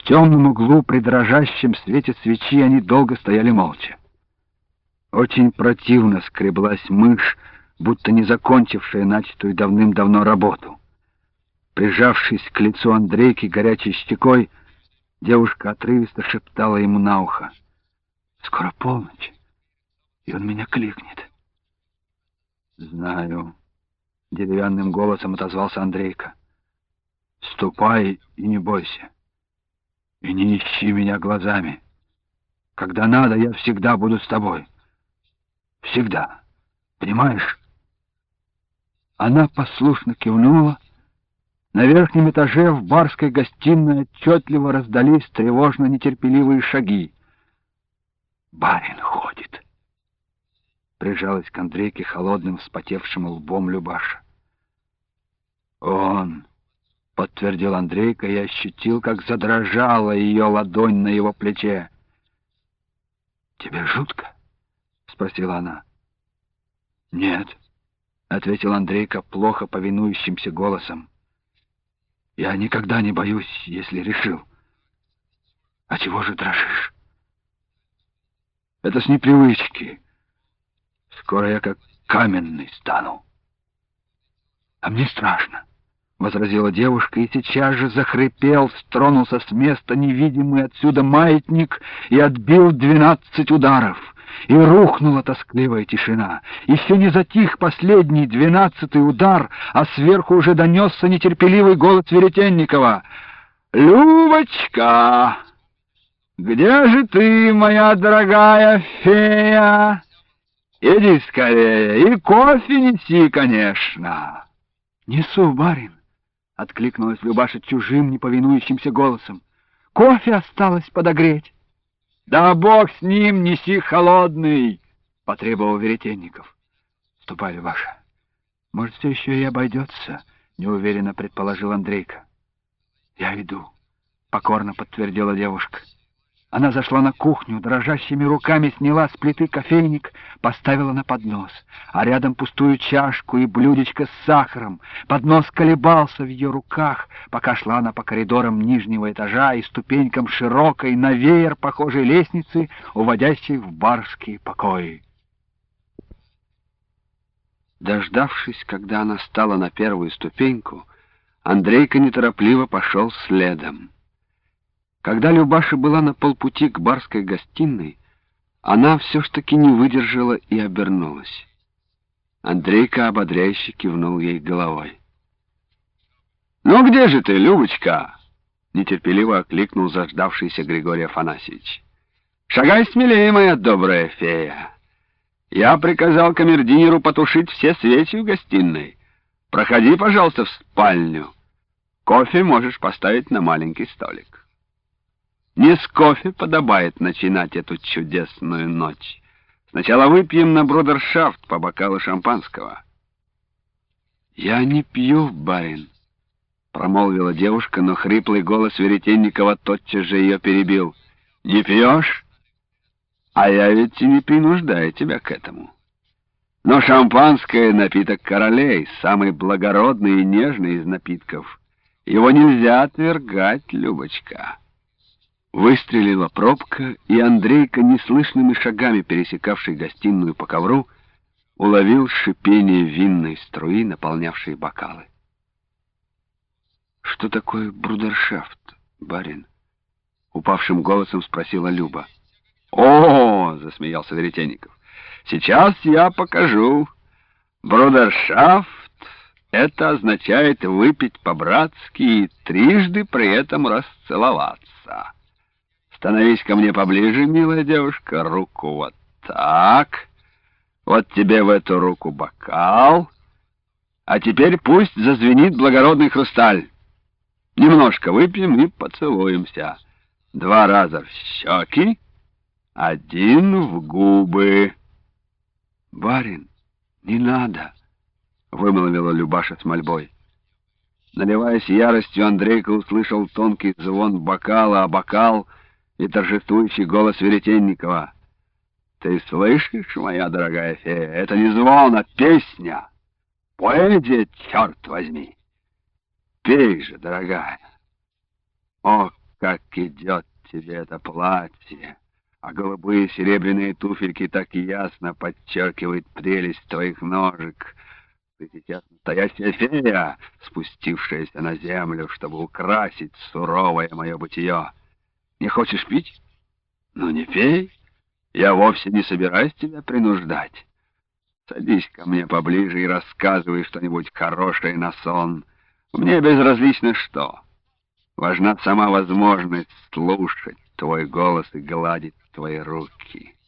темном углу при дрожащем свете свечи они долго стояли молча. Очень противно скреблась мышь, будто не закончившая начатую давным-давно работу. Прижавшись к лицу Андрейки горячей щекой, девушка отрывисто шептала ему на ухо: «Скоро полночь, и он меня кликнет». «Знаю», — деревянным голосом отозвался Андрейка. «Ступай и не бойся. И не ищи меня глазами. Когда надо, я всегда буду с тобой. Всегда. Понимаешь?» Она послушно кивнула. На верхнем этаже в барской гостиной отчетливо раздались тревожно-нетерпеливые шаги. «Барин ходит», — прижалась к Андрейке холодным вспотевшим лбом Любаша. «Он», — подтвердил Андрейка и ощутил, как задрожала ее ладонь на его плече. «Тебе жутко?» — спросила она. «Нет», — ответил Андрейка плохо повинующимся голосом. «Я никогда не боюсь, если решил». «А чего же дрожишь?» «Это с непривычки. Скоро я как каменный стану». «А мне страшно», — возразила девушка, и сейчас же захрипел, стронулся с места невидимый отсюда маятник и отбил 12 ударов. И рухнула тоскливая тишина. Еще не затих последний 12-й удар, а сверху уже донесся нетерпеливый голос Веретенникова: «Любочка, где же ты, моя дорогая фея? Иди скорее, и кофе неси, конечно». «Несу, барин», — откликнулась Любаша чужим, неповинующимся голосом. «Кофе осталось подогреть». «Да бог с ним, неси холодный!» — потребовал Веретенников. «Ступай, Любаша. Может, все еще и обойдется», — неуверенно предположил Андрейка. «Я иду», — покорно подтвердила девушка. Она зашла на кухню, дрожащими руками сняла с плиты кофейник, поставила на поднос, а рядом пустую чашку и блюдечко с сахаром. Поднос колебался в ее руках, пока шла она по коридорам нижнего этажа и ступенькам широкой, на веер похожей лестницы, уводящей в барские покои. Дождавшись, когда она стала на первую ступеньку, Андрейка неторопливо пошел следом. Когда Любаша была на полпути к барской гостиной, она все ж таки не выдержала и обернулась. Андрейка ободряюще кивнул ей головой. «Ну где же ты, Любочка?» — нетерпеливо окликнул заждавшийся Григорий Афанасьевич. «Шагай смелее, моя добрая фея. Я приказал камердинеру потушить все свечи в гостиной. Проходи, пожалуйста, в спальню. Кофе можешь поставить на маленький столик. Не с кофе подобает начинать эту чудесную ночь. Сначала выпьем на брудершафт по бокалу шампанского». «Я не пью, барин», — промолвила девушка, но хриплый голос Веретенникова тотчас же ее перебил. «Не пьешь? А я ведь и не принуждаю тебя к этому. Но шампанское — напиток королей, самый благородный и нежный из напитков. Его нельзя отвергать, Любочка». Выстрелила пробка, и Андрейка, неслышными шагами пересекавший гостиную по ковру, уловил шипение винной струи, наполнявшей бокалы. «Что такое брудершафт, барин?» — упавшим голосом спросила Люба. «О, — засмеялся Веретенников, — сейчас я покажу. Брудершафт — это означает выпить по-братски и трижды при этом расцеловаться. Становись ко мне поближе, милая девушка, руку вот так. Вот тебе в эту руку бокал. А теперь пусть зазвенит благородный хрусталь. Немножко выпьем и поцелуемся. 2 раза в щеки, 1 в губы». «Барин, не надо», — вымолвила Любаша с мольбой. Наливаясь яростью, Андрейка услышал тонкий звон бокала о бокал и торжествующий голос Веретенникова. «Ты слышишь, моя дорогая фея, это не звон, а песня! Поэзия, черт возьми! Пей же, дорогая! О, как идет тебе это платье, а голубые серебряные туфельки так ясно подчеркивают прелесть твоих ножек. Ты сейчас настоящая фея, спустившаяся на землю, чтобы украсить суровое мое бытие. Не хочешь пить? Ну не пей. Я вовсе не собираюсь тебя принуждать. Садись ко мне поближе и рассказывай что-нибудь хорошее на сон. Мне безразлично что. Важна сама возможность слушать твой голос и гладить твои руки.